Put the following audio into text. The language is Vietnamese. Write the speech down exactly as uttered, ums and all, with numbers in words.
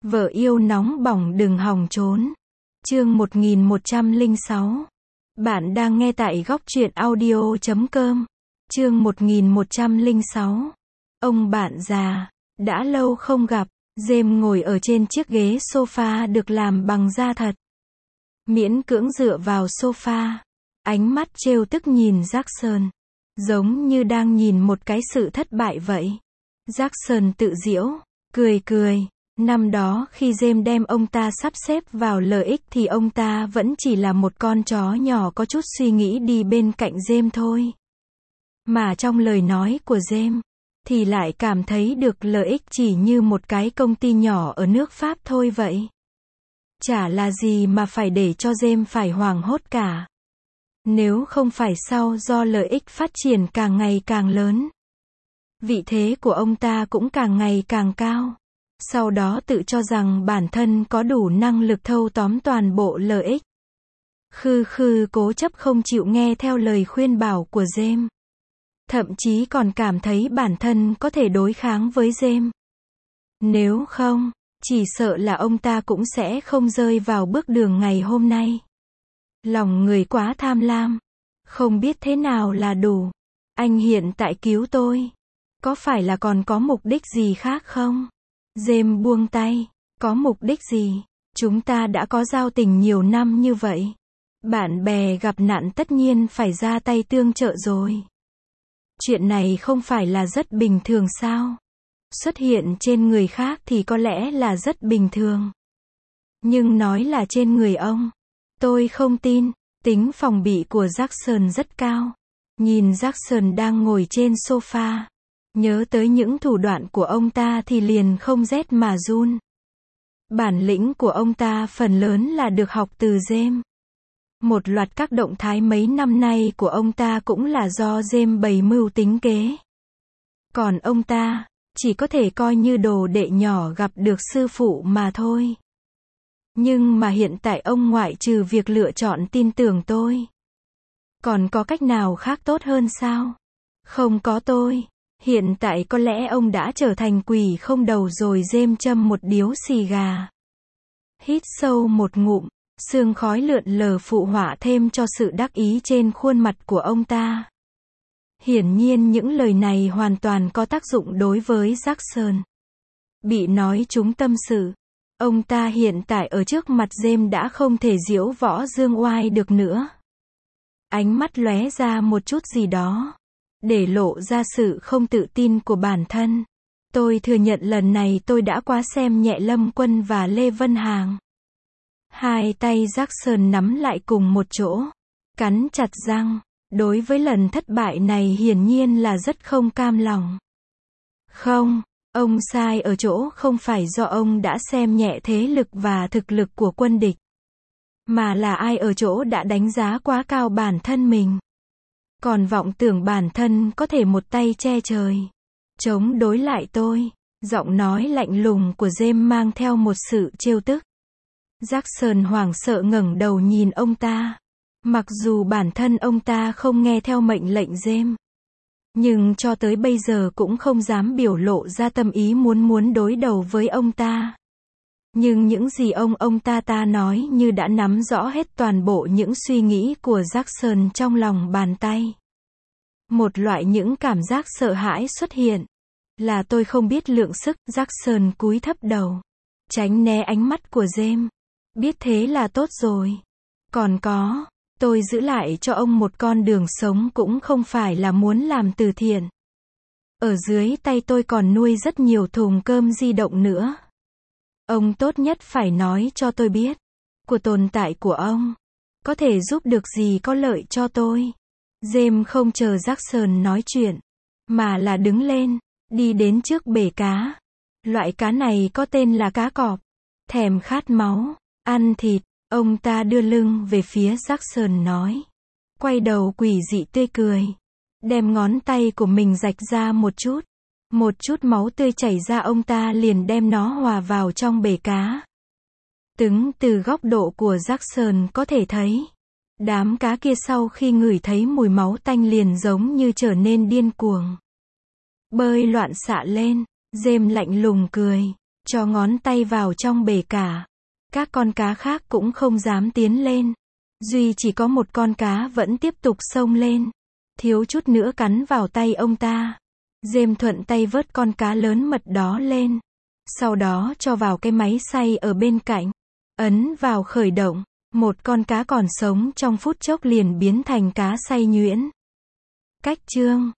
Vợ yêu nóng bỏng đừng hòng trốn. Chương một nghìn một trăm lẻ sáu. Bạn đang nghe tại góc truyện audio chấm com. Chương một nghìn một trăm lẻ sáu. Ông bạn già. Đã lâu không gặp. James ngồi ở trên chiếc ghế sofa được làm bằng da thật. Miễn cưỡng dựa vào sofa. Ánh mắt trêu tức nhìn Jackson. Giống như đang nhìn một cái sự thất bại vậy. Jackson tự giễu, cười cười. Năm đó khi James đem ông ta sắp xếp vào lợi ích thì ông ta vẫn chỉ là một con chó nhỏ có chút suy nghĩ đi bên cạnh James thôi. Mà trong lời nói của James, thì lại cảm thấy được lợi ích chỉ như một cái công ty nhỏ ở nước Pháp thôi vậy. Chả là gì mà phải để cho James phải hoảng hốt cả. Nếu không phải sau do lợi ích phát triển càng ngày càng lớn. Vị thế của ông ta cũng càng ngày càng cao. Sau đó tự cho rằng bản thân có đủ năng lực thâu tóm toàn bộ lợi ích. Khư khư cố chấp không chịu nghe theo lời khuyên bảo của James. Thậm chí còn cảm thấy bản thân có thể đối kháng với James. Nếu không, chỉ sợ là ông ta cũng sẽ không rơi vào bước đường ngày hôm nay. Lòng người quá tham lam. Không biết thế nào là đủ. Anh hiện tại cứu tôi. Có phải là còn có mục đích gì khác không? James buông tay. Có mục đích gì? Chúng ta đã có giao tình nhiều năm như vậy. Bạn bè gặp nạn tất nhiên phải ra tay tương trợ rồi. Chuyện này không phải là rất bình thường sao? Xuất hiện trên người khác thì có lẽ là rất bình thường. Nhưng nói là trên người ông, tôi không tin. Tính phòng bị của Jackson rất cao. Nhìn Jackson đang ngồi trên sofa. Nhớ tới những thủ đoạn của ông ta thì liền không rét mà run. Bản lĩnh của ông ta phần lớn là được học từ James. Một loạt các động thái mấy năm nay của ông ta cũng là do James bày mưu tính kế. Còn ông ta, chỉ có thể coi như đồ đệ nhỏ gặp được sư phụ mà thôi. Nhưng mà hiện tại ông ngoại trừ việc lựa chọn tin tưởng tôi. Còn có cách nào khác tốt hơn sao? Không có tôi. Hiện tại có lẽ ông đã trở thành quỷ không đầu rồi. James châm một điếu xì gà. Hít sâu một ngụm, sương khói lượn lờ phụ họa thêm cho sự đắc ý trên khuôn mặt của ông ta. Hiển nhiên những lời này hoàn toàn có tác dụng đối với Jackson. Bị nói trúng tâm sự. Ông ta hiện tại ở trước mặt James đã không thể diễu võ dương oai được nữa. Ánh mắt lóe ra một chút gì đó. Để lộ ra sự không tự tin của bản thân. Tôi thừa nhận lần này tôi đã quá xem nhẹ Lâm Quân và Lê Vân Hàng. Hai tay Jackson nắm lại cùng một chỗ. Cắn chặt răng. Đối với lần thất bại này hiển nhiên là rất không cam lòng. Không, ông sai ở chỗ không phải do ông đã xem nhẹ thế lực và thực lực của quân địch. Mà là ai ở chỗ đã đánh giá quá cao bản thân mình. Còn vọng tưởng bản thân có thể một tay che trời. Chống đối lại tôi. Giọng nói lạnh lùng của James mang theo một sự trêu tức. Jackson hoảng sợ ngẩng đầu nhìn ông ta. Mặc dù bản thân ông ta không nghe theo mệnh lệnh James. Nhưng cho tới bây giờ cũng không dám biểu lộ ra tâm ý muốn muốn đối đầu với ông ta. Nhưng những gì ông ông ta ta nói như đã nắm rõ hết toàn bộ những suy nghĩ của Jackson trong lòng bàn tay. Một loại những cảm giác sợ hãi xuất hiện. Là tôi không biết lượng sức. Jackson cúi thấp đầu. Tránh né ánh mắt của James. Biết thế là tốt rồi. Còn có, tôi giữ lại cho ông một con đường sống cũng không phải là muốn làm từ thiện. Ở dưới tay tôi còn nuôi rất nhiều thùng cơm di động nữa. Ông tốt nhất phải nói cho tôi biết. Của tồn tại của ông. Có thể giúp được gì có lợi cho tôi. James không chờ Jackson nói chuyện. Mà là đứng lên. Đi đến trước bể cá. Loại cá này có tên là cá cọp. Thèm khát máu. Ăn thịt. Ông ta đưa lưng về phía Jackson nói. Quay đầu quỷ dị tươi cười. Đem ngón tay của mình rạch ra một chút. Một chút máu tươi chảy ra ông ta liền đem nó hòa vào trong bể cá. Đứng từ góc độ của Jackson có thể thấy. Đám cá kia sau khi ngửi thấy mùi máu tanh liền giống như trở nên điên cuồng. Bơi loạn xạ lên. James lạnh lùng cười. cho ngón tay vào trong bể cả. Các con cá khác cũng không dám tiến lên. Duy chỉ có một con cá vẫn tiếp tục xông lên. Thiếu chút nữa cắn vào tay ông ta. Dêm thuận tay vớt con cá lớn mật đó lên. Sau đó cho vào cái máy xay ở bên cạnh. Ấn vào khởi động. Một con cá còn sống trong phút chốc liền biến thành cá xay nhuyễn. Cách chương